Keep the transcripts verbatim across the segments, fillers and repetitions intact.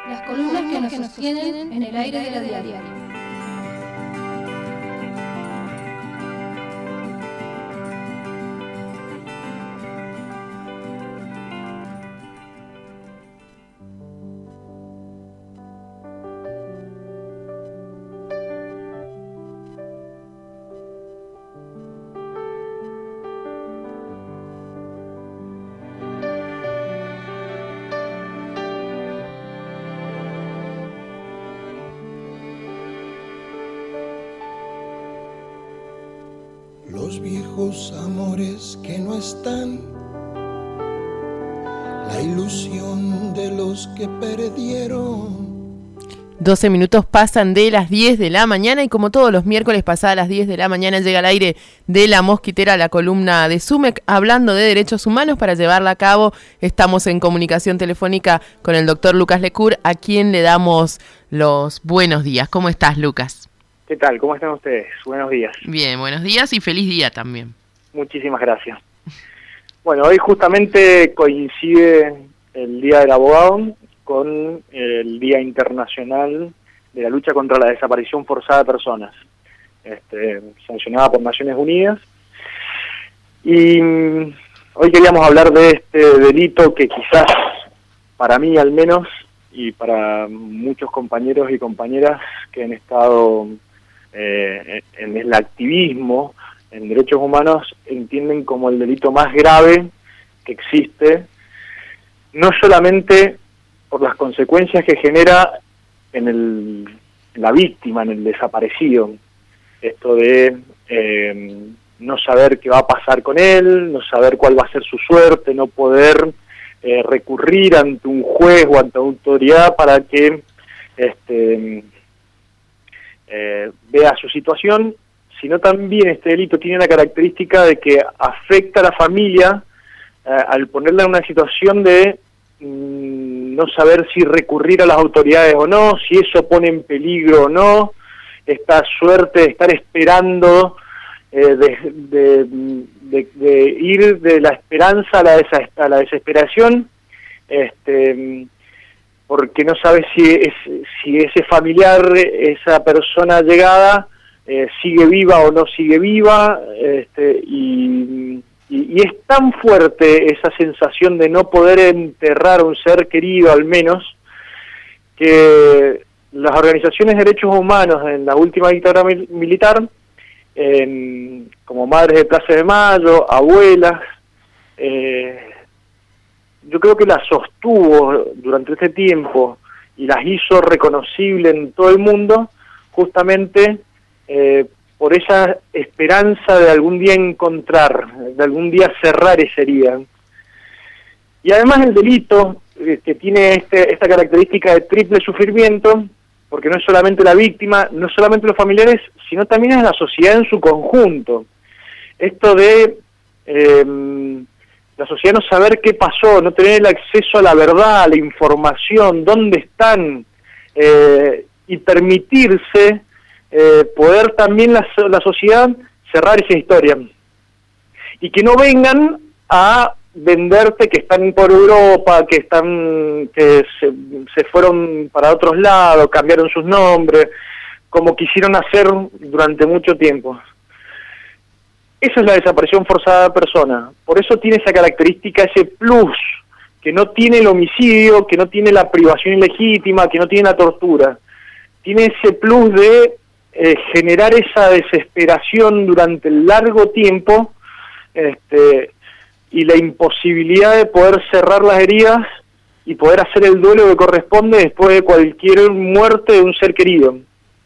Las columnas que nos sostienen en el aire de la diaria. Los viejos amores que no están, la ilusión de los que perdieron. doce minutos pasan de las diez de la mañana y como todos los miércoles pasadas las diez de la mañana llega al aire de La Mosquitera la columna de SUMEC hablando de derechos humanos. Para llevarla a cabo estamos en comunicación telefónica con el doctor Lucas Lecur, a quien le damos los buenos días. ¿Cómo estás, Lucas? ¿Qué tal? ¿Cómo están ustedes? Buenos días. Bien, buenos días y feliz día también. Muchísimas gracias. Bueno, hoy justamente coincide el Día del Abogado con el Día Internacional de la Lucha contra la Desaparición Forzada de Personas, este, sancionada por Naciones Unidas. Y hoy queríamos hablar de este delito que quizás, para mí al menos, y para muchos compañeros y compañeras que han estado eh, en el activismo en derechos humanos, entienden como el delito más grave que existe, no solamente por las consecuencias que genera en, el, en la víctima, en el desaparecido, esto de eh, no saber qué va a pasar con él, no saber cuál va a ser su suerte, no poder eh, recurrir ante un juez o ante una autoridad para que este, eh, vea su situación, sino también este delito tiene la característica de que afecta a la familia eh, al ponerla en una situación de mmm, no saber si recurrir a las autoridades o no, si eso pone en peligro o no, esta suerte de estar esperando, eh, de, de, de, de ir de la esperanza a la, desa, a la desesperación, este, porque no sabe si, es, si ese familiar, esa persona llegada, eh, sigue viva o no sigue viva, este, y, y, y es tan fuerte esa sensación de no poder enterrar a un ser querido al menos, que las organizaciones de derechos humanos en la última dictadura mil militar, eh, como Madres de Plaza de Mayo, abuelas, eh, yo creo que las sostuvo durante este tiempo y las hizo reconocible en todo el mundo, justamente eh, por esa esperanza de algún día encontrar, de algún día cerrar esa herida. Y además el delito, eh, que tiene este, esta característica de triple sufrimiento, porque no es solamente la víctima, no solamente los familiares, sino también es la sociedad en su conjunto. Esto de eh, la sociedad no saber qué pasó, no tener el acceso a la verdad, a la información, dónde están, eh, y permitirse eh, poder también la, la sociedad cerrar esa historia. Y que no vengan a venderte que están por Europa, que están que se, se fueron para otros lados, cambiaron sus nombres, como quisieron hacer durante mucho tiempo. Eso es la desaparición forzada de personas. Por eso tiene esa característica, ese plus, que no tiene el homicidio, que no tiene la privación ilegítima, que no tiene la tortura. Tiene ese plus de eh, generar esa desesperación durante el largo tiempo, este, y la imposibilidad de poder cerrar las heridas y poder hacer el duelo que corresponde después de cualquier muerte de un ser querido.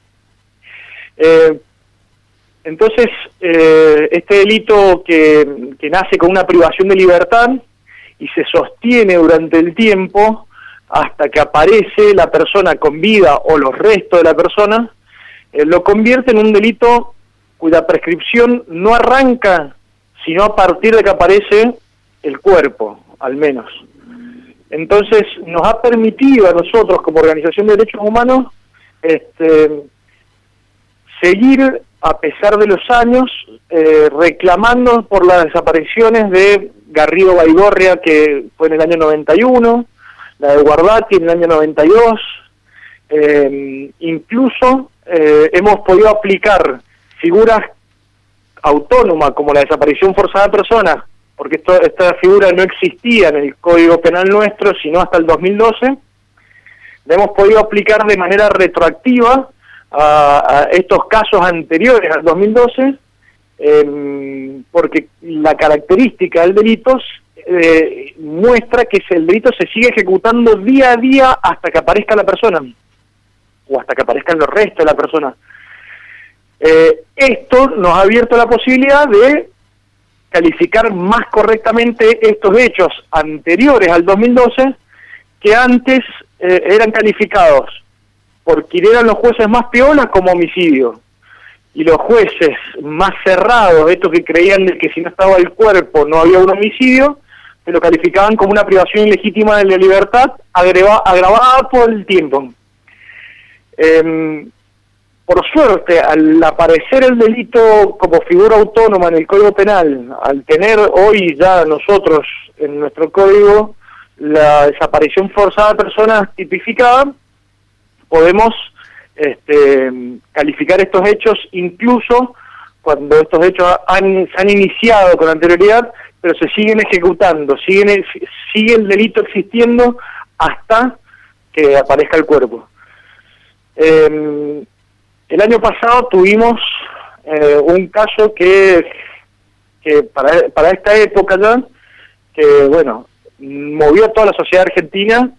Eh, entonces, eh, este delito que, que nace con una privación de libertad y se sostiene durante el tiempo hasta que aparece la persona con vida o los restos de la persona, eh, lo convierte en un delito cuya prescripción no arranca sino a partir de que aparece el cuerpo, al menos. Entonces, nos ha permitido a nosotros, como Organización de Derechos Humanos, este, seguir, a pesar de los años, eh, reclamando por las desapariciones de Garrido Baigorria, que fue en el año noventa y uno, la de Guardati en el año noventa y dos, eh, incluso eh, hemos podido aplicar figuras autónomas como la desaparición forzada de personas, porque esto, esta figura no existía en el Código Penal nuestro, sino hasta el dos mil doce, la hemos podido aplicar de manera retroactiva a, a estos casos anteriores al dos mil doce, eh, porque la característica del delito eh, muestra que el delito se sigue ejecutando día a día hasta que aparezca la persona, o hasta que aparezcan los restos de la persona. Eh, esto nos ha abierto la posibilidad de calificar más correctamente estos hechos anteriores al dos mil doce, que antes eh, eran calificados por quienes eran los jueces más piolas como homicidio, y los jueces más cerrados, estos que creían que si no estaba el cuerpo no había un homicidio, se lo calificaban como una privación ilegítima de la libertad agrava, agravada por el tiempo. Eh, por suerte, al aparecer el delito como figura autónoma en el Código Penal, al tener hoy ya nosotros en nuestro código la desaparición forzada de personas tipificada, podemos este, calificar estos hechos incluso cuando estos hechos han, se han iniciado con anterioridad, pero se siguen ejecutando, siguen, sigue el delito existiendo hasta que aparezca el cuerpo. Eh, el año pasado tuvimos eh, un caso que, que para, para esta época ya, que bueno, movió a toda la sociedad argentina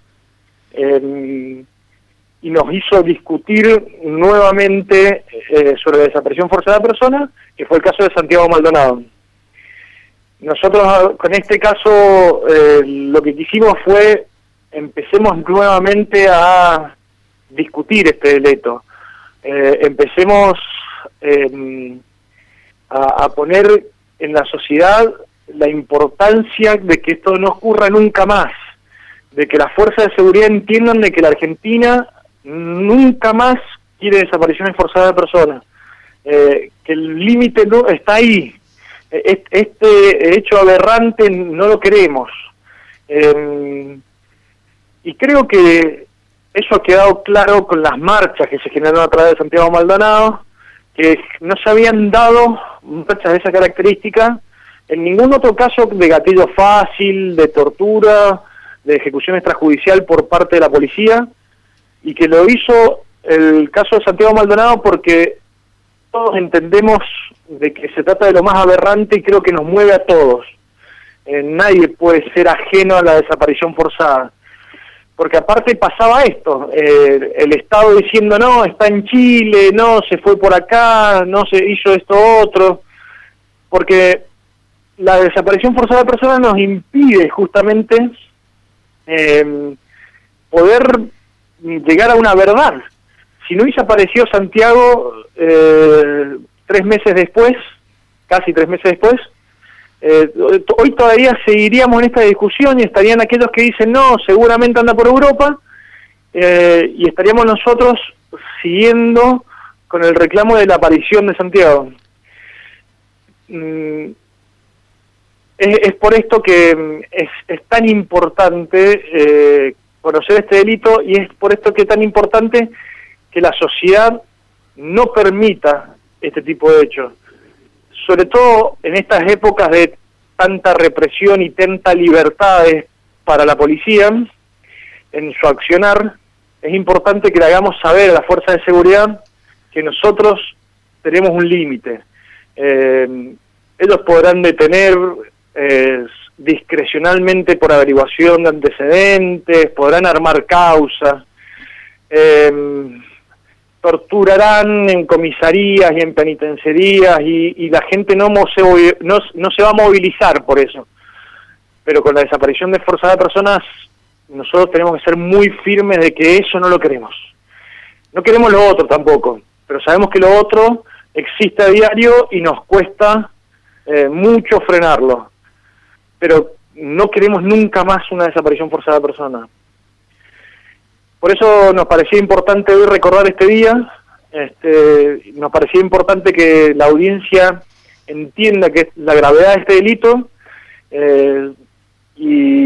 eh, y nos hizo discutir nuevamente eh, sobre la desaparición forzada de personas, que fue el caso de Santiago Maldonado. Nosotros con este caso eh, lo que quisimos fue empecemos nuevamente a discutir este delito, eh, empecemos eh, a, a poner en la sociedad la importancia de que esto no ocurra nunca más, de que las fuerzas de seguridad entiendan de que la Argentina nunca más quiere desapariciones forzadas de personas, eh, que el límite no está ahí, este hecho aberrante no lo queremos, eh, y creo que eso ha quedado claro con las marchas que se generaron a través de Santiago Maldonado, que no se habían dado marchas de esa característica en ningún otro caso de gatillo fácil, de tortura, de ejecución extrajudicial por parte de la policía, y que lo hizo el caso de Santiago Maldonado porque todos entendemos de que se trata de lo más aberrante y creo que nos mueve a todos. Eh, nadie puede ser ajeno a la desaparición forzada. Porque aparte pasaba esto, eh, el Estado diciendo no, está en Chile, no, se fue por acá, no se hizo esto otro, porque la desaparición forzada de personas nos impide justamente eh, poder llegar a una verdad. Si no hubiese aparecido Santiago eh, tres meses después, casi tres meses después, eh, hoy todavía seguiríamos en esta discusión y estarían aquellos que dicen no, seguramente anda por Europa, eh, y estaríamos nosotros siguiendo con el reclamo de la aparición de Santiago. Mm, es, es por esto que es, es tan importante eh, conocer este delito, y es por esto que es tan importante que la sociedad no permita este tipo de hechos. Sobre todo en estas épocas de tanta represión y tanta libertades para la policía en su accionar, es importante que le hagamos saber a las fuerzas de seguridad que nosotros tenemos un límite. Eh, ellos podrán detener eh, discrecionalmente por averiguación de antecedentes, podrán armar causas, eh, torturarán en comisarías y en penitenciarías, y, y la gente no, se, no, no se va a movilizar por eso. Pero con la desaparición de forzada de personas, nosotros tenemos que ser muy firmes de que eso no lo queremos. No queremos lo otro tampoco, pero sabemos que lo otro existe a diario y nos cuesta eh, mucho frenarlo. Pero no queremos nunca más una desaparición forzada de personas. Por eso nos parecía importante hoy recordar este día, este, nos parecía importante que la audiencia entienda que la gravedad de este delito eh, y,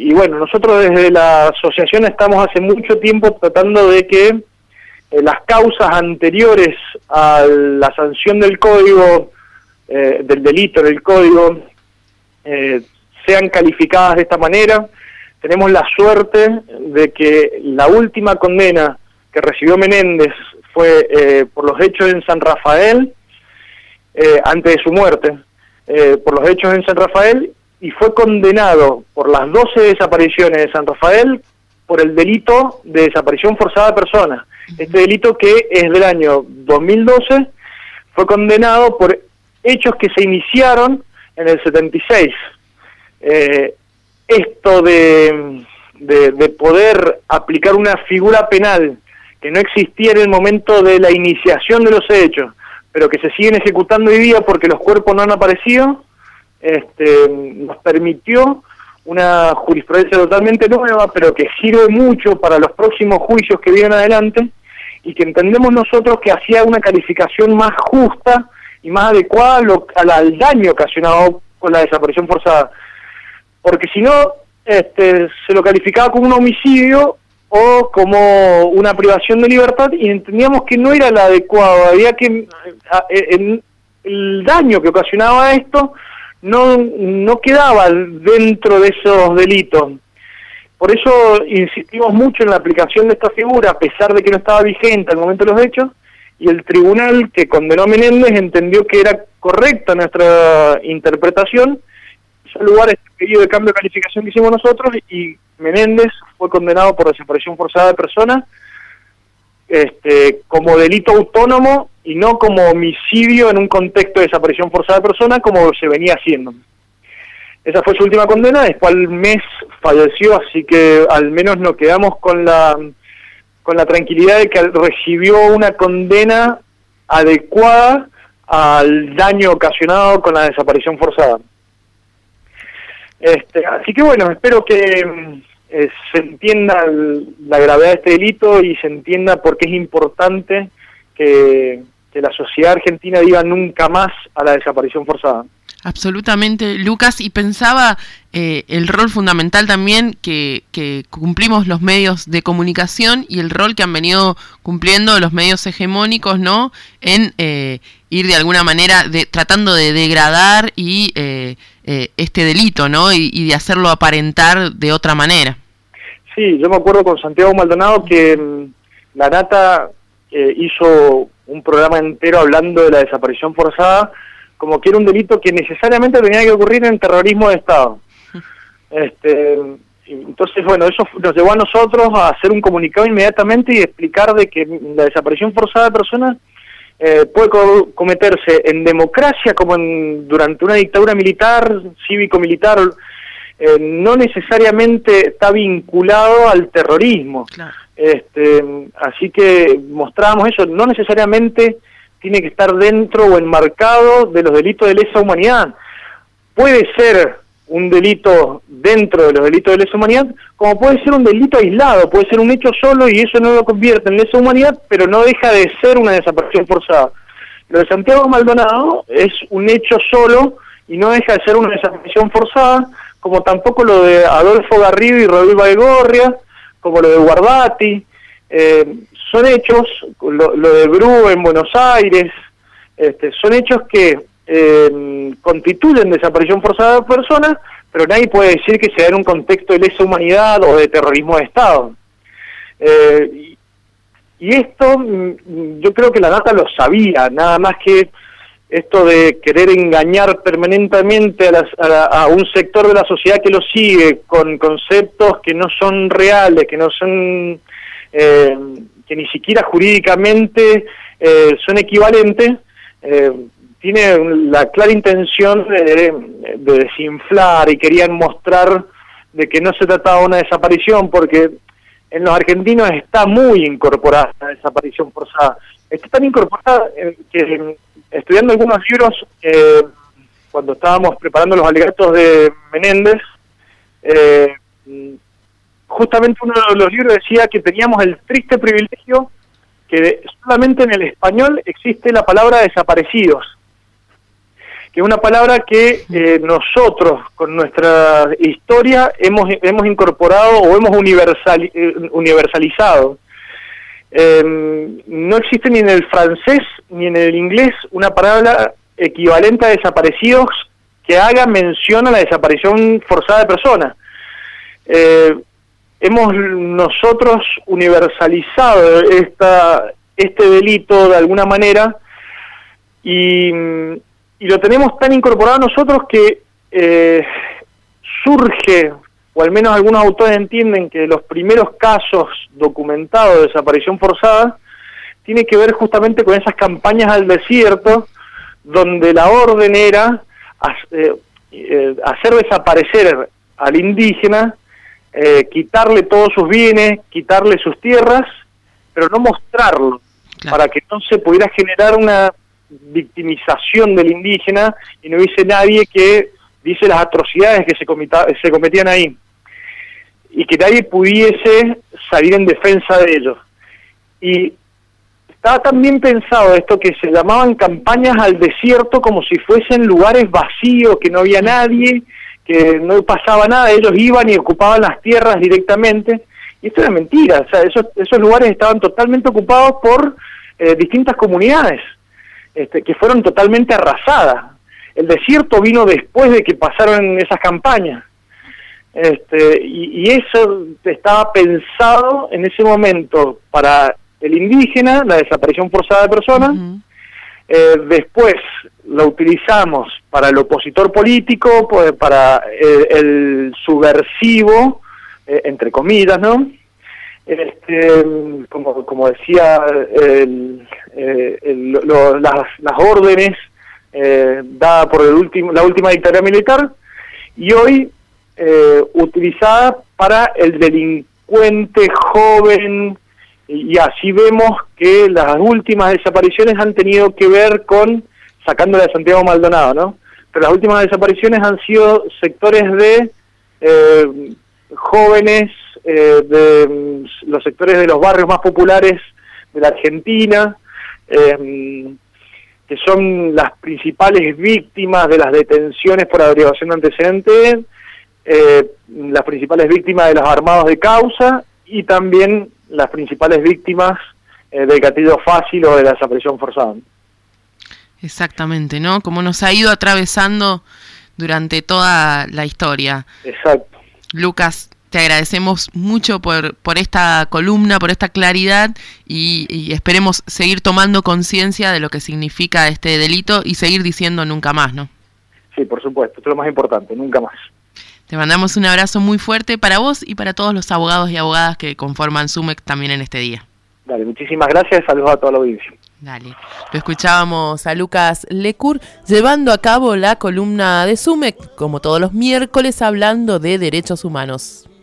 y bueno, nosotros desde la asociación estamos hace mucho tiempo tratando de que eh, las causas anteriores a la sanción del código, eh, del delito en el código, eh, sean calificadas de esta manera. Tenemos la suerte de que la última condena que recibió Menéndez fue eh, por los hechos en San Rafael, eh, antes de su muerte, eh, por los hechos en San Rafael, y fue condenado por las doce desapariciones de San Rafael por el delito de desaparición forzada de personas. Este delito, que es del año dos mil doce, fue condenado por hechos que se iniciaron en el setenta y seis. Eh, esto de, de, de poder aplicar una figura penal que no existía en el momento de la iniciación de los hechos, pero que se siguen ejecutando hoy día porque los cuerpos no han aparecido, este, nos permitió una jurisprudencia totalmente nueva, pero que sirve mucho para los próximos juicios que vienen adelante, y que entendemos nosotros que hacía una calificación más justa y más adecuada a lo, al, al daño ocasionado con la desaparición forzada. Porque si no, este, se lo calificaba como un homicidio o como una privación de libertad, y entendíamos que no era la adecuada. Había que, a, en, el daño que ocasionaba esto no, no quedaba dentro de esos delitos. Por eso insistimos mucho en la aplicación de esta figura, a pesar de que no estaba vigente al momento de los hechos, y el tribunal que condenó a Menéndez entendió que era correcta nuestra interpretación, hizo lugar a este pedido de cambio de calificación que hicimos nosotros, y Menéndez fue condenado por desaparición forzada de personas, este, como delito autónomo y no como homicidio en un contexto de desaparición forzada de personas como se venía haciendo. Esa fue su última condena, después al mes falleció, así que al menos nos quedamos con la con la tranquilidad de que recibió una condena adecuada al daño ocasionado con la desaparición forzada. Este, así que bueno, espero que eh, se entienda el, la gravedad de este delito y se entienda por qué es importante que, que la sociedad argentina diga nunca más a la desaparición forzada. Absolutamente, Lucas, y pensaba eh, el rol fundamental también que, que cumplimos los medios de comunicación y el rol que han venido cumpliendo los medios hegemónicos, ¿no?, en eh, ir de alguna manera de, tratando de degradar y eh, eh, este delito, ¿no?, y, y de hacerlo aparentar de otra manera. Sí, yo me acuerdo con Santiago Maldonado que mmm, La Nata eh, hizo un programa entero hablando de la desaparición forzada como que era un delito que necesariamente tenía que ocurrir en terrorismo de Estado. Este, entonces, bueno, eso nos llevó a nosotros a hacer un comunicado inmediatamente y explicar de que la desaparición forzada de personas eh, puede co cometerse en democracia como en, durante una dictadura militar, cívico-militar, eh, no necesariamente está vinculado al terrorismo. Claro. Este, así que mostrábamos eso, no necesariamente tiene que estar dentro o enmarcado de los delitos de lesa humanidad. Puede ser un delito dentro de los delitos de lesa humanidad, como puede ser un delito aislado, puede ser un hecho solo y eso no lo convierte en lesa humanidad, pero no deja de ser una desaparición forzada. Lo de Santiago Maldonado es un hecho solo y no deja de ser una desaparición forzada, como tampoco lo de Adolfo Garrido y Raúl Baigorria, como lo de Guardati. Eh, son hechos, lo, lo de Bru en Buenos Aires, este, son hechos que eh, constituyen desaparición forzada de personas, pero nadie puede decir que se da en un contexto de lesa humanidad o de terrorismo de Estado. Eh, y, y esto, yo creo que La Nata lo sabía, nada más que esto de querer engañar permanentemente a, las, a, la, a un sector de la sociedad que lo sigue con conceptos que no son reales, que no son... Eh, que ni siquiera jurídicamente eh, son equivalentes, eh, tiene la clara intención de, de desinflar, y querían mostrar de que no se trataba de una desaparición, porque en los argentinos está muy incorporada la desaparición forzada. Está tan incorporada eh, que estudiando algunos libros, eh, cuando estábamos preparando los alegatos de Menéndez, eh, justamente uno de los libros decía que teníamos el triste privilegio que solamente en el español existe la palabra desaparecidos. que es una palabra que eh, nosotros, con nuestra historia, hemos, hemos incorporado o hemos universal, eh, universalizado. Eh, no existe ni en el francés ni en el inglés una palabra equivalente a desaparecidos que haga mención a la desaparición forzada de personas. Eh, hemos nosotros universalizado esta, este delito de alguna manera y, y lo tenemos tan incorporado nosotros que eh, surge, o al menos algunos autores entienden que los primeros casos documentados de desaparición forzada tiene que ver justamente con esas campañas al desierto, donde la orden era eh, eh, hacer desaparecer al indígena, eh, quitarle todos sus bienes, quitarle sus tierras, pero no mostrarlo, claro, para que no se pudiera generar una victimización del indígena y no hubiese nadie que dice las atrocidades que se, comita, se cometían ahí, y que nadie pudiese salir en defensa de ellos. Y estaba tan bien pensado esto que se llamaban campañas al desierto como si fuesen lugares vacíos, que no había nadie, que no pasaba nada, ellos iban y ocupaban las tierras directamente, y esto era mentira. O sea, esos, esos lugares estaban totalmente ocupados por eh, distintas comunidades, este, que fueron totalmente arrasadas. El desierto vino después de que pasaron esas campañas. Este, y, y eso estaba pensado en ese momento para el indígena, la desaparición forzada de personas. Uh-huh. eh, después lo utilizamos para el opositor político, pues, para el, el subversivo, eh, entre comillas, ¿no? Este, como, como decía, el, el, el, lo, las, las órdenes eh, dadas por el último, la última dictadura militar, y hoy Eh, utilizada para el delincuente joven, y así vemos que las últimas desapariciones han tenido que ver con, sacándole a Santiago Maldonado, ¿no? Pero las últimas desapariciones han sido sectores de eh, jóvenes, eh, de um, los sectores de los barrios más populares de la Argentina, eh, que son las principales víctimas de las detenciones por averiguación de antecedentes, Eh, las principales víctimas de los armados de causa y también las principales víctimas eh, del gatillo fácil o de la desaparición forzada. Exactamente, ¿no? Como nos ha ido atravesando durante toda la historia. Exacto. Lucas, te agradecemos mucho por, por esta columna, por esta claridad y, y esperemos seguir tomando conciencia de lo que significa este delito y seguir diciendo nunca más, ¿no? Sí, por supuesto, esto es lo más importante, nunca más. Te mandamos un abrazo muy fuerte para vos y para todos los abogados y abogadas que conforman SUMEC también en este día. Dale, muchísimas gracias, saludos a toda la audiencia. Dale, lo escuchábamos a Lucas Lecur llevando a cabo la columna de SUMEC, como todos los miércoles, hablando de derechos humanos.